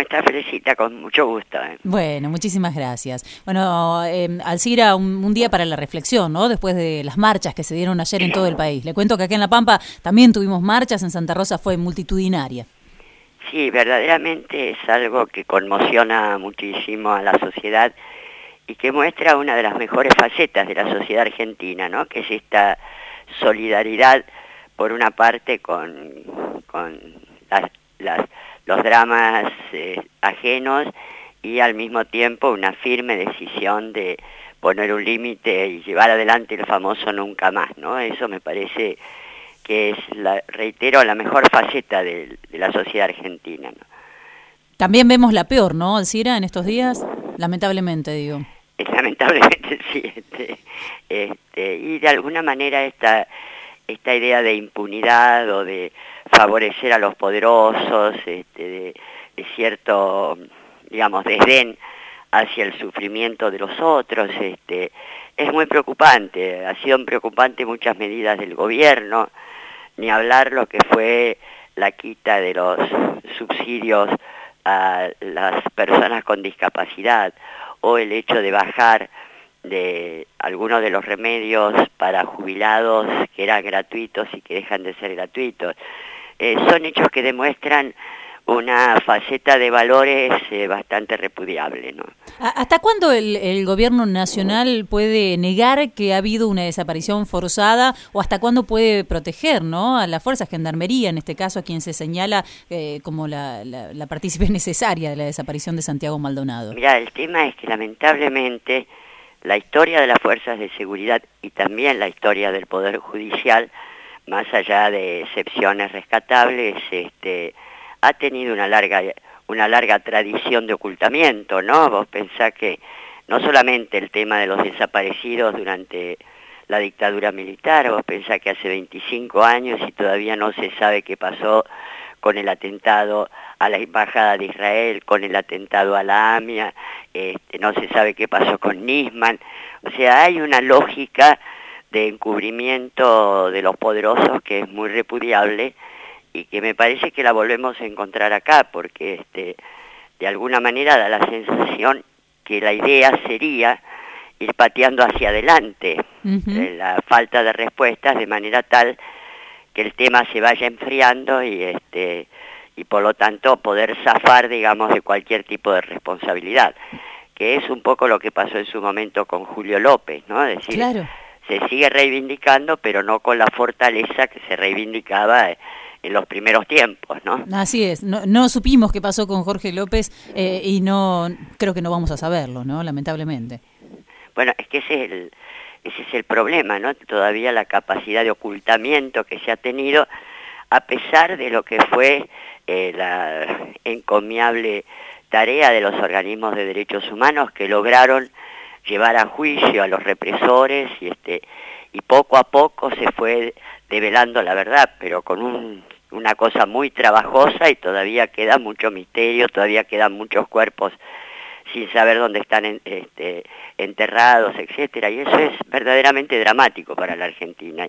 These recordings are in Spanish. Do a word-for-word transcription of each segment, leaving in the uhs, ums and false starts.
estás, Felicita? Con mucho gusto. ¿eh? Bueno, muchísimas gracias. Bueno, eh, Alcira, un, un día para la reflexión, ¿no? Después de las marchas que se dieron ayer en todo el país. Le cuento que acá en La Pampa también tuvimos marchas, en Santa Rosa fue multitudinaria. Sí, verdaderamente es algo que conmociona muchísimo a la sociedad y que muestra una de las mejores facetas de la sociedad argentina, ¿no? Que es esta solidaridad, por una parte, con, con las, las, los dramas eh, ajenos y al mismo tiempo una firme decisión de poner un límite y llevar adelante el famoso nunca más, ¿no? Eso me parece que es, la, reitero, la mejor faceta de, de la sociedad argentina, ¿no? También vemos la peor, ¿no, Alcira, en estos días? Lamentablemente, digo. Lamentablemente sí, este, este, y de alguna manera esta, esta idea de impunidad o de favorecer a los poderosos, este, de, de cierto, digamos, desdén hacia el sufrimiento de los otros, este, es muy preocupante. Ha sido preocupante muchas medidas del gobierno, ni hablar lo que fue la quita de los subsidios a las personas con discapacidad, o el hecho de bajar de algunos de los remedios para jubilados que eran gratuitos y que dejan de ser gratuitos. Eh, son hechos que demuestran una faceta de valores eh, bastante repudiable, ¿no? ¿Hasta cuándo el, el gobierno nacional puede negar que ha habido una desaparición forzada o hasta cuándo puede proteger, ¿no?, a las fuerzas, Gendarmería, en este caso, a quien se señala eh, como la, la, la partícipe necesaria de la desaparición de Santiago Maldonado? Mira, el tema es que lamentablemente la historia de las fuerzas de seguridad y también la historia del Poder Judicial, más allá de excepciones rescatables, este, ha tenido una larga, una larga tradición de ocultamiento, ¿no? Vos pensás que no solamente el tema de los desaparecidos durante la dictadura militar, vos pensás que hace veinticinco años y todavía no se sabe qué pasó con el atentado a la Embajada de Israel, con el atentado a la AMIA, este, no se sabe qué pasó con Nisman. O sea, hay una lógica de encubrimiento de los poderosos que es muy repudiable y que me parece que la volvemos a encontrar acá, porque este, de alguna manera da la sensación que la idea sería ir pateando hacia adelante uh-huh. eh, la falta de respuestas, de manera tal que el tema se vaya enfriando y este y por lo tanto poder zafar, digamos, de cualquier tipo de responsabilidad, que es un poco lo que pasó en su momento con Julio López, ¿no? Es decir, claro. Se sigue reivindicando, pero no con la fortaleza que se reivindicaba en los primeros tiempos, ¿no? Así es, no, no supimos qué pasó con Jorge López eh, y no creo que no vamos a saberlo, ¿no? Lamentablemente. Bueno, es que ese es el, ese es el problema, ¿no? Todavía la capacidad de ocultamiento que se ha tenido, a pesar de lo que fue eh, la encomiable tarea de los organismos de derechos humanos que lograron llevar a juicio a los represores y este y poco a poco se fue develando la verdad, pero con un una cosa muy trabajosa y todavía queda mucho misterio, todavía quedan muchos cuerpos sin saber dónde están en, este, enterrados, etcétera, y eso es verdaderamente dramático para la Argentina.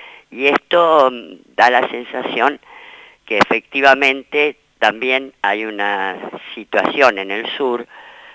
Y esto da la sensación que efectivamente también hay una situación en el sur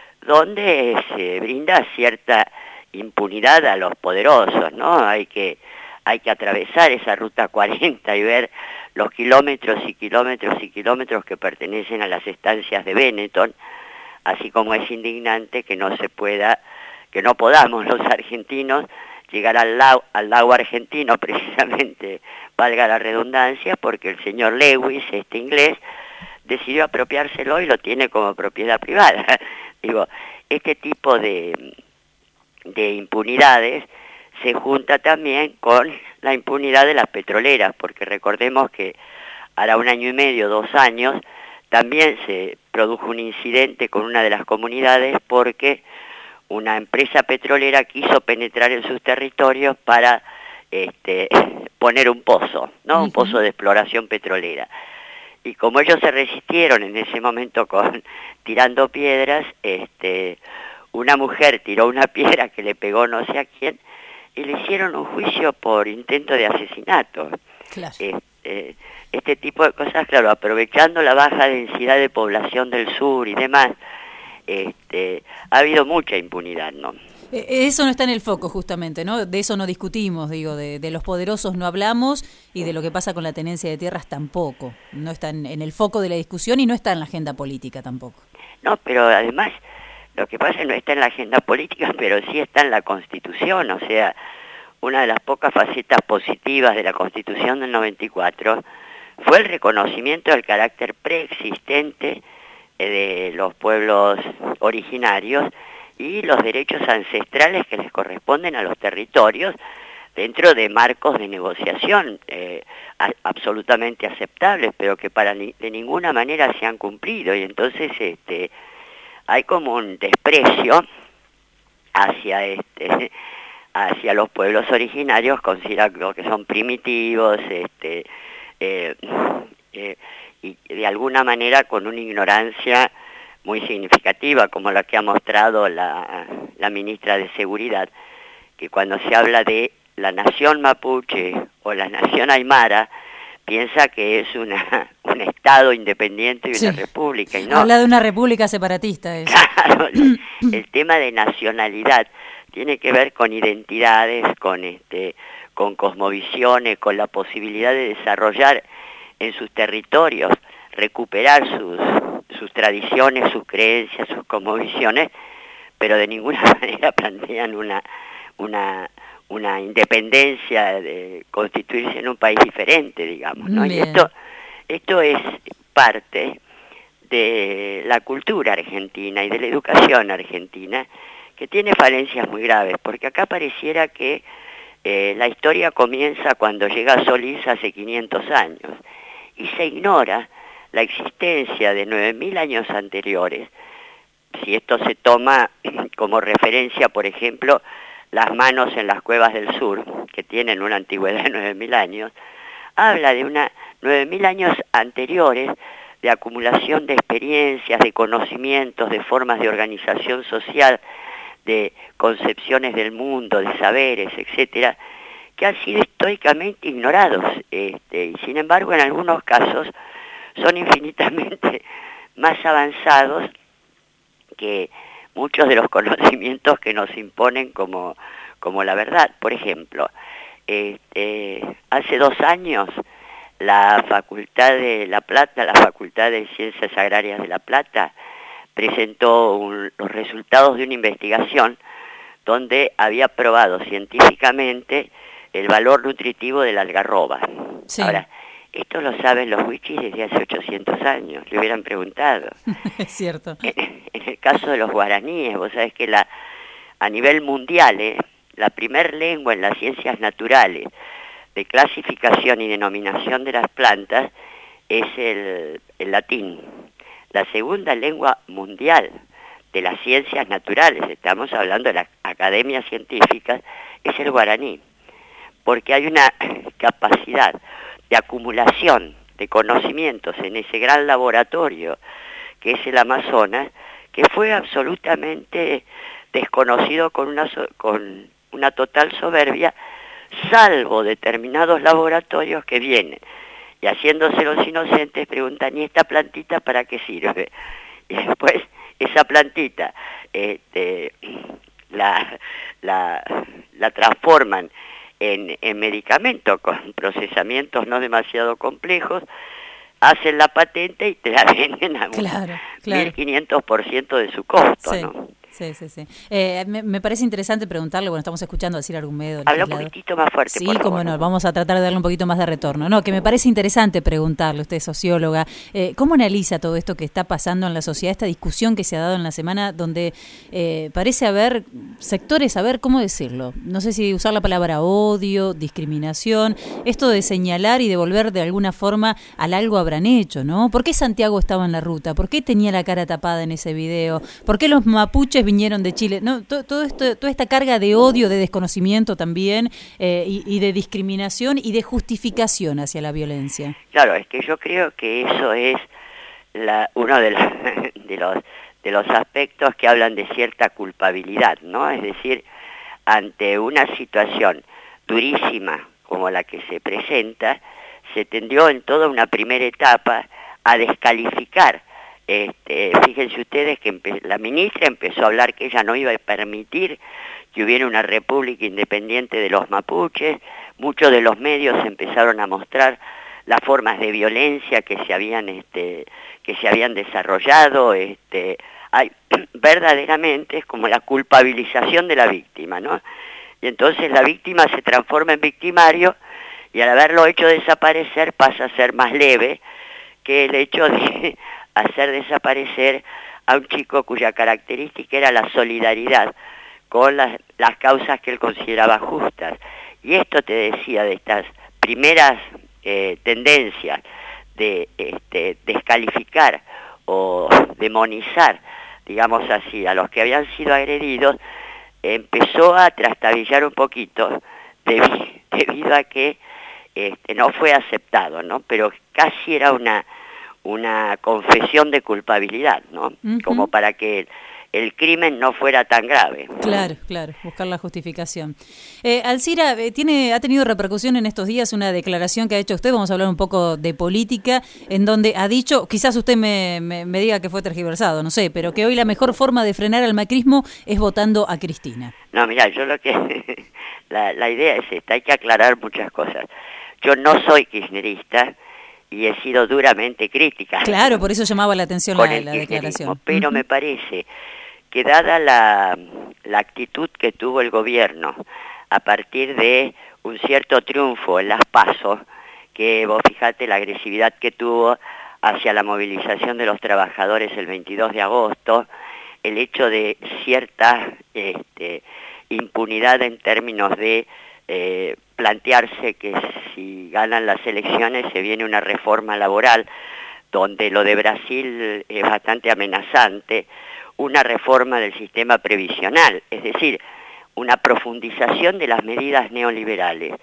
donde se brinda cierta impunidad a los poderosos, ¿no? Hay que hay que atravesar esa ruta cuarenta y ver los kilómetros y kilómetros y kilómetros que pertenecen a las estancias de Benetton, así como es indignante que no se pueda, que no podamos los argentinos llegar al lago, al lago argentino, precisamente, valga la redundancia, porque el señor Lewis, este inglés, decidió apropiárselo y lo tiene como propiedad privada. Digo, este tipo de, de impunidades se junta también con la impunidad de las petroleras, porque recordemos que hará un año y medio, dos años, también se produjo un incidente con una de las comunidades porque una empresa petrolera quiso penetrar en sus territorios para este, poner un pozo, ¿no? Uh-huh. Un pozo de exploración petrolera. Y como ellos se resistieron en ese momento con tirando piedras, este, una mujer tiró una piedra que le pegó no sé a quién, y le hicieron un juicio por intento de asesinato. Claro. Este, este tipo de cosas, claro, aprovechando la baja densidad de población del sur y demás, este, ha habido mucha impunidad, ¿no? Eso no está en el foco, justamente, ¿no? De eso no discutimos, digo, de, de los poderosos no hablamos y de lo que pasa con la tenencia de tierras tampoco. No está en, en el foco de la discusión y no está en la agenda política tampoco. No, pero además, lo que pasa no está en la agenda política, pero sí está en la Constitución. O sea, una de las pocas facetas positivas de la Constitución del noventa y cuatro fue el reconocimiento del carácter preexistente de los pueblos originarios y los derechos ancestrales que les corresponden a los territorios dentro de marcos de negociación eh, a, absolutamente aceptables, pero que para ni, de ninguna manera se han cumplido, y entonces este, hay como un desprecio hacia, este, hacia los pueblos originarios, considerando que son primitivos, este, eh, eh, y de alguna manera con una ignorancia muy significativa, como la que ha mostrado la, la ministra de Seguridad, que cuando se habla de la nación mapuche o la nación aymara, piensa que es una un estado independiente y una sí. república. Y no. Habla de una república separatista. Eso. Claro, el, el tema de nacionalidad tiene que ver con identidades, con, este, con cosmovisiones, con la posibilidad de desarrollar en sus territorios, recuperar sus, sus tradiciones, sus creencias, sus cosmovisiones, pero de ninguna manera plantean una, una, una independencia de constituirse en un país diferente, digamos, ¿no? Bien. Y esto, esto es parte de la cultura argentina y de la educación argentina, que tiene falencias muy graves, porque acá pareciera que eh, la historia comienza cuando llega Solís hace quinientos años, y se ignora la existencia de nueve mil años anteriores. Si esto se toma como referencia, por ejemplo, las manos en las cuevas del sur, que tienen una antigüedad de nueve mil años, habla de una nueve mil años anteriores de acumulación de experiencias, de conocimientos, de formas de organización social, de concepciones del mundo, de saberes, etcétera, que han sido históricamente ignorados, este, y sin embargo en algunos casos son infinitamente más avanzados que muchos de los conocimientos que nos imponen como, como la verdad. Por ejemplo, este, hace dos años la Facultad de La Plata, la Facultad de Ciencias Agrarias de La Plata, presentó un, los resultados de una investigación donde había probado científicamente el valor nutritivo de la algarroba. Sí. Ahora, esto lo saben los wichis desde hace ochocientos años, le hubieran preguntado. Es cierto. En, en el caso de los guaraníes, vos sabés que la, a nivel mundial, eh, la primer lengua en las ciencias naturales de clasificación y denominación de las plantas es el, el latín. La segunda lengua mundial de las ciencias naturales, estamos hablando de las academias científicas, es el guaraní, porque hay una capacidad de acumulación de conocimientos en ese gran laboratorio que es el Amazonas, que fue absolutamente desconocido con una, con una total soberbia, salvo determinados laboratorios que vienen y haciéndose los inocentes preguntan, ¿y esta plantita para qué sirve? Y después esa plantita este, la, la, la transforman en, en medicamento con procesamientos no demasiado complejos, hacen la patente y te la venden a un claro, claro. mil quinientos por ciento de su costo, sí. ¿no? Sí, sí, sí. Eh, me, me parece interesante preguntarle, bueno, estamos escuchando a Ciro Argumedo. Habla un poquitito más fuerte, Sí, por favor. cómo no, vamos a tratar de darle un poquito más de retorno. No, que me parece interesante preguntarle, usted es socióloga, eh, ¿cómo analiza todo esto que está pasando en la sociedad, esta discusión que se ha dado en la semana, donde eh, parece haber sectores, a ver, ¿cómo decirlo? No sé si usar la palabra odio, discriminación, esto de señalar y de volver de alguna forma al algo habrán hecho, ¿no? ¿Por qué Santiago estaba en la ruta? ¿Por qué tenía la cara tapada en ese video? ¿Por qué los mapuches vinieron de Chile? No, todo, todo esto, toda esta carga de odio, de desconocimiento también, eh, y, y de discriminación y de justificación hacia la violencia. Claro, es que yo creo que eso es la, uno de los, de los de los aspectos que hablan de cierta culpabilidad, ¿no? Es decir, ante una situación durísima como la que se presenta, se tendió en toda una primera etapa a descalificar. Este, fíjense ustedes que la ministra empezó a hablar que ella no iba a permitir que hubiera una república independiente de los mapuches. Muchos de los medios empezaron a mostrar las formas de violencia que se habían, este, que se habían desarrollado. Este, hay, verdaderamente es como la culpabilización de la víctima, ¿no? Y entonces la víctima se transforma en victimario y al haberlo hecho desaparecer pasa a ser más leve que el hecho de hacer desaparecer a un chico cuya característica era la solidaridad con las, las causas que él consideraba justas. Y esto te decía de estas primeras eh, tendencias de este, descalificar o demonizar, digamos así, a los que habían sido agredidos, empezó a trastabillar un poquito debido, debido a que este, no fue aceptado, ¿no? Pero casi era una una confesión de culpabilidad, ¿no? Uh-huh. Como para que el, el crimen no fuera tan grave. Claro, claro, buscar la justificación. Eh, Alcira, eh, tiene, ha tenido repercusión en estos días una declaración que ha hecho usted, vamos a hablar un poco de política, en donde ha dicho, quizás usted me, me, me diga que fue tergiversado, no sé, pero que hoy la mejor forma de frenar al macrismo es votando a Cristina. No, mira, yo lo que... la, la idea es esta, hay que aclarar muchas cosas. Yo no soy kirchnerista, y he sido duramente crítica. Claro, por eso llamaba la atención la, la declaración. Pero uh-huh. me parece que dada la, la actitud que tuvo el gobierno a partir de un cierto triunfo en las PASO, que vos fijate la agresividad que tuvo hacia la movilización de los trabajadores el veintidós de agosto, el hecho de cierta este, impunidad en términos de eh, plantearse que si ganan las elecciones se viene una reforma laboral, donde lo de Brasil es bastante amenazante, una reforma del sistema previsional, es decir, una profundización de las medidas neoliberales.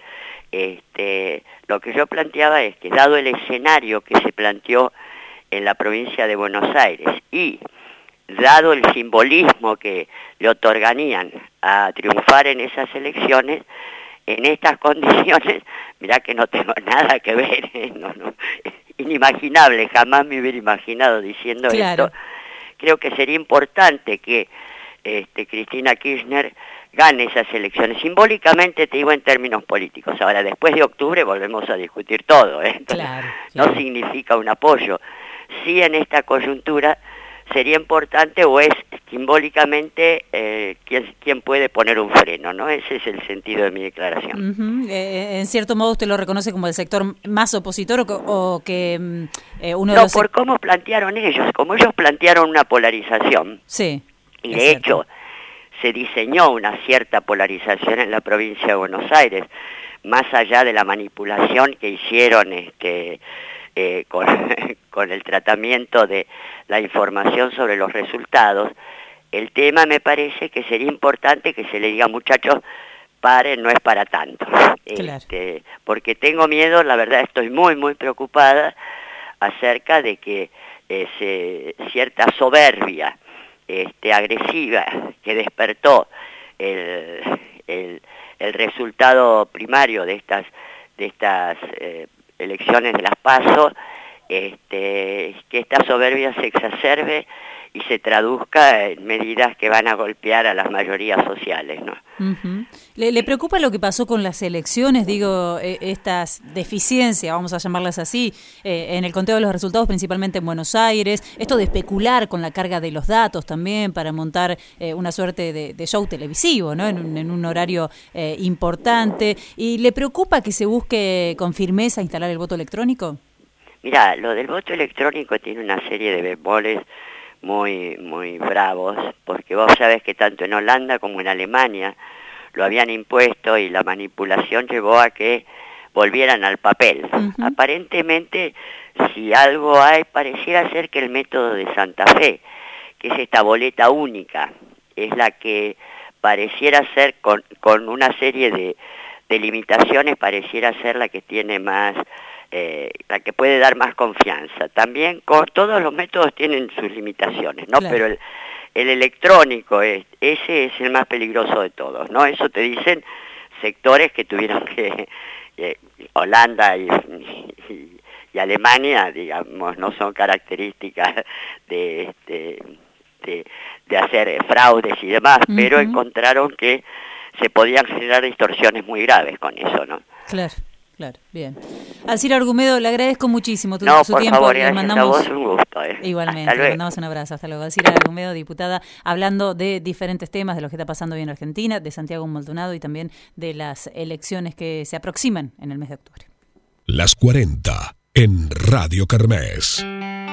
Este, lo que yo planteaba es que dado el escenario que se planteó en la provincia de Buenos Aires y dado el simbolismo que le otorgarían a triunfar en esas elecciones, en estas condiciones, mirá que no tengo nada que ver, ¿eh? no, no, inimaginable, jamás me hubiera imaginado diciendo claro. esto. Creo que sería importante que este, Cristina Kirchner gane esas elecciones. Simbólicamente te digo en términos políticos. Ahora, después de octubre volvemos a discutir todo, ¿eh? Claro, claro. No significa un apoyo. Sí, en esta coyuntura sería importante o es simbólicamente eh, quién, quién puede poner un freno, ¿no? Ese es el sentido de mi declaración. Uh-huh. Eh, en cierto modo usted lo reconoce como el sector más opositor o, o que eh, uno de no, los... por cómo plantearon ellos, como ellos plantearon una polarización. Sí. Y de hecho se diseñó una cierta polarización en la provincia de Buenos Aires, más allá de la manipulación que hicieron este Eh, con, con el tratamiento de la información sobre los resultados. El tema me parece que sería importante que se le diga, muchachos, paren, no es para tanto. Claro. Este, porque tengo miedo, la verdad estoy muy, muy preocupada acerca de que eh, se, cierta soberbia este, agresiva que despertó el, el, el resultado primario de estas, de estas eh, elecciones de las PASO, este, que esta soberbia se exacerbe y se traduzca en medidas que van a golpear a las mayorías sociales, ¿no? Uh-huh. ¿Le, ¿Le preocupa lo que pasó con las elecciones? Digo, eh, estas deficiencias, vamos a llamarlas así, eh, en el conteo de los resultados, principalmente en Buenos Aires, esto de especular con la carga de los datos también para montar eh, una suerte de, de show televisivo, ¿no? En un, en un horario eh, importante. ¿Y le preocupa que se busque con firmeza instalar el voto electrónico? Mirá, lo del voto electrónico tiene una serie de bemoles muy muy bravos, porque vos sabés que tanto en Holanda como en Alemania lo habían impuesto y la manipulación llevó a que volvieran al papel. Uh-huh. Aparentemente, si algo hay, pareciera ser que el método de Santa Fe, que es esta boleta única, es la que pareciera ser, con, con una serie de, de limitaciones, pareciera ser la que tiene más... Eh, la que puede dar más confianza. También con, todos los métodos tienen sus limitaciones, ¿no? Claro. Pero el, el electrónico, es, ese es el más peligroso de todos, ¿no? Eso te dicen sectores que tuvieron que... Eh, Holanda y, y, y Alemania, digamos, no son características de, de, de, de hacer fraudes y demás, uh-huh. pero encontraron que se podían generar distorsiones muy graves con eso, ¿no? Claro. Claro, bien. Alcira Argumedo, le agradezco muchísimo tu, no, su por tiempo. Favor, le mandamos a vos un gusto. Eh. Igualmente, le mandamos un abrazo. Hasta luego. Alcira Argumedo, diputada, hablando de diferentes temas, de lo que está pasando hoy en Argentina, de Santiago Maldonado y también de las elecciones que se aproximan en el mes de octubre. Las cuarenta en Radio Kermés.